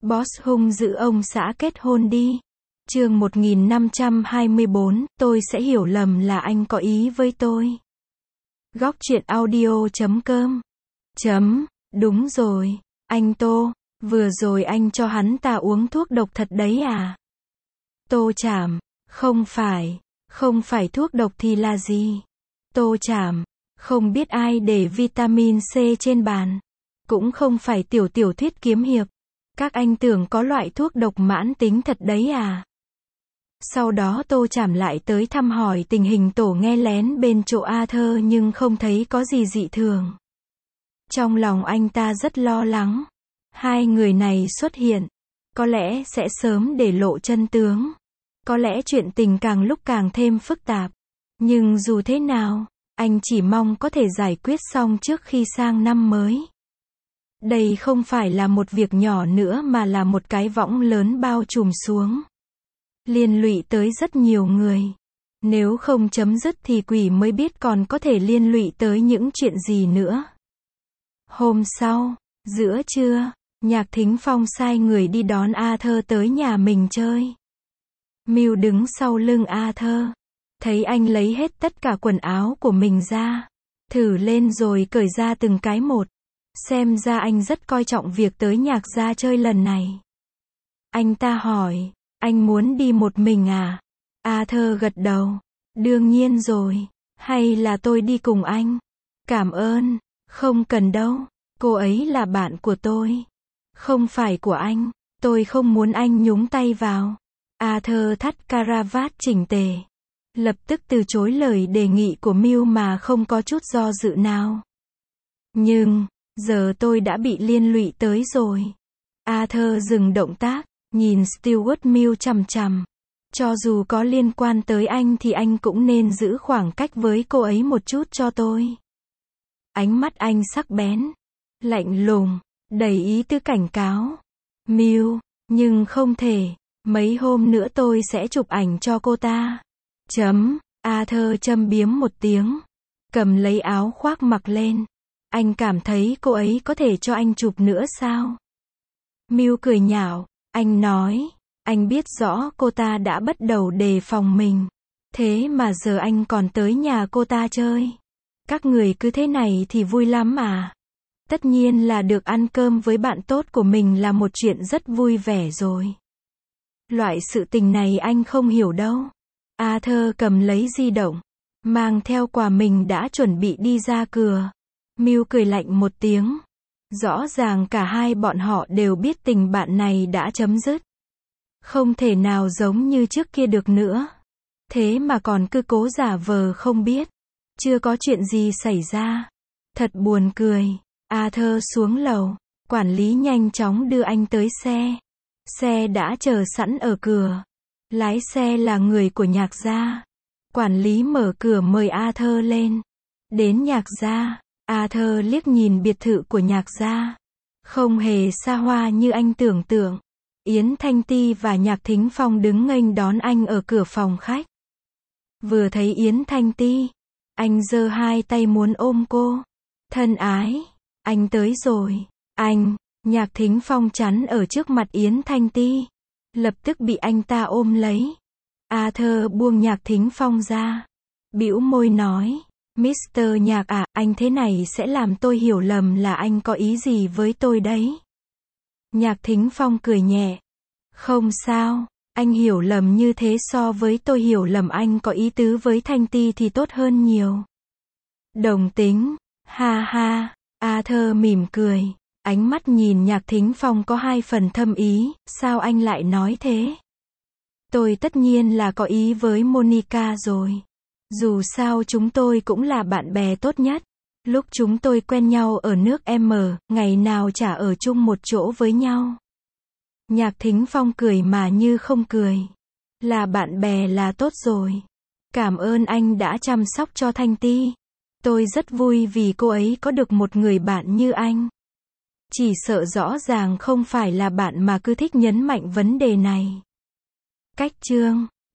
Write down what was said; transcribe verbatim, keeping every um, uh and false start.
Boss hung dữ ông xã kết hôn đi. Chương một nghìn năm trăm hai mươi bốn, tôi sẽ hiểu lầm là anh có ý với tôi. Góc truyện audio chấm com. Chấm, đúng rồi, anh Tô, vừa rồi anh cho hắn ta uống thuốc độc thật đấy à? Tô Trảm, không phải, không phải thuốc độc thì là gì? Tô Trảm, không biết ai để vitamin C trên bàn. Cũng không phải tiểu tiểu thuyết kiếm hiệp. Các anh tưởng có loại thuốc độc mãn tính thật đấy à? Sau đó Tô Trảm lại tới thăm hỏi tình hình tổ nghe lén bên chỗ Arthur nhưng không thấy có gì dị thường. Trong lòng anh ta rất lo lắng. Hai người này xuất hiện, có lẽ sẽ sớm để lộ chân tướng. Có lẽ chuyện tình càng lúc càng thêm phức tạp. Nhưng dù thế nào, anh chỉ mong có thể giải quyết xong trước khi sang năm mới. Đây không phải là một việc nhỏ nữa mà là một cái võng lớn bao trùm xuống. Liên lụy tới rất nhiều người. Nếu không chấm dứt thì quỷ mới biết còn có thể liên lụy tới những chuyện gì nữa. Hôm sau, giữa trưa, Nhạc Thính Phong sai người đi đón Arthur tới nhà mình chơi. Mưu đứng sau lưng Arthur. Thấy anh lấy hết tất cả quần áo của mình ra. Thử lên rồi cởi ra từng cái một. Xem ra anh rất coi trọng việc tới Nhạc gia chơi lần này. Anh ta hỏi, anh muốn đi một mình à? Arthur gật đầu. Đương nhiên rồi. Hay là tôi đi cùng anh? Cảm ơn. Không cần đâu. Cô ấy là bạn của tôi. Không phải của anh. Tôi không muốn anh nhúng tay vào. Arthur thắt caravat chỉnh tề. Lập tức từ chối lời đề nghị của Mưu mà không có chút do dự nào. Nhưng, giờ tôi đã bị liên lụy tới rồi. Arthur dừng động tác, nhìn Stewart Mưu chằm chằm. Cho dù có liên quan tới anh thì anh cũng nên giữ khoảng cách với cô ấy một chút cho tôi. Ánh mắt anh sắc bén, lạnh lùng, đầy ý tứ cảnh cáo. Mưu, nhưng không thể, mấy hôm nữa tôi sẽ chụp ảnh cho cô ta. Chấm, Arthur châm biếm một tiếng, cầm lấy áo khoác mặc lên. Anh cảm thấy cô ấy có thể cho anh chụp nữa sao? Mưu cười nhạo, anh nói, anh biết rõ cô ta đã bắt đầu đề phòng mình. Thế mà giờ anh còn tới nhà cô ta chơi. Các người cứ thế này thì vui lắm à? Tất nhiên là được ăn cơm với bạn tốt của mình là một chuyện rất vui vẻ rồi. Loại sự tình này anh không hiểu đâu. Arthur cầm lấy di động, mang theo quà mình đã chuẩn bị đi ra cửa. Mưu cười lạnh một tiếng. Rõ ràng cả hai bọn họ đều biết tình bạn này đã chấm dứt. Không thể nào giống như trước kia được nữa. Thế mà còn cứ cố giả vờ không biết. Chưa có chuyện gì xảy ra. Thật buồn cười. Arthur xuống lầu. Quản lý nhanh chóng đưa anh tới xe. Xe đã chờ sẵn ở cửa. Lái xe là người của Nhạc gia. Quản lý mở cửa mời Arthur lên. Đến Nhạc gia, Arthur liếc nhìn biệt thự của Nhạc gia. Không hề xa hoa như anh tưởng tượng. Yến Thanh Ti và Nhạc Thính Phong đứng nghênh đón anh ở cửa phòng khách. Vừa thấy Yến Thanh Ti, anh giơ hai tay muốn ôm cô. Thân ái, anh tới rồi. Anh, Nhạc Thính Phong chắn ở trước mặt Yến Thanh Ti. Lập tức bị anh ta ôm lấy. Arthur buông Nhạc Thính Phong ra. Bĩu môi nói, mít tơ Nhạc à, anh thế này sẽ làm tôi hiểu lầm là anh có ý gì với tôi đấy. Nhạc Thính Phong cười nhẹ. Không sao, anh hiểu lầm như thế so với tôi hiểu lầm anh có ý tứ với Thanh Ti thì tốt hơn nhiều. Đồng tính, ha ha, Arthur mỉm cười. Ánh mắt nhìn Nhạc Thính Phong có hai phần thâm ý, sao anh lại nói thế? Tôi tất nhiên là có ý với Monica rồi. Dù sao chúng tôi cũng là bạn bè tốt nhất. Lúc chúng tôi quen nhau ở nước M, ngày nào chả ở chung một chỗ với nhau. Nhạc Thính Phong cười mà như không cười. Là bạn bè là tốt rồi. Cảm ơn anh đã chăm sóc cho Thanh Ti. Tôi rất vui vì cô ấy có được một người bạn như anh. Chỉ sợ rõ ràng không phải là bạn mà cứ thích nhấn mạnh vấn đề này. Cách chương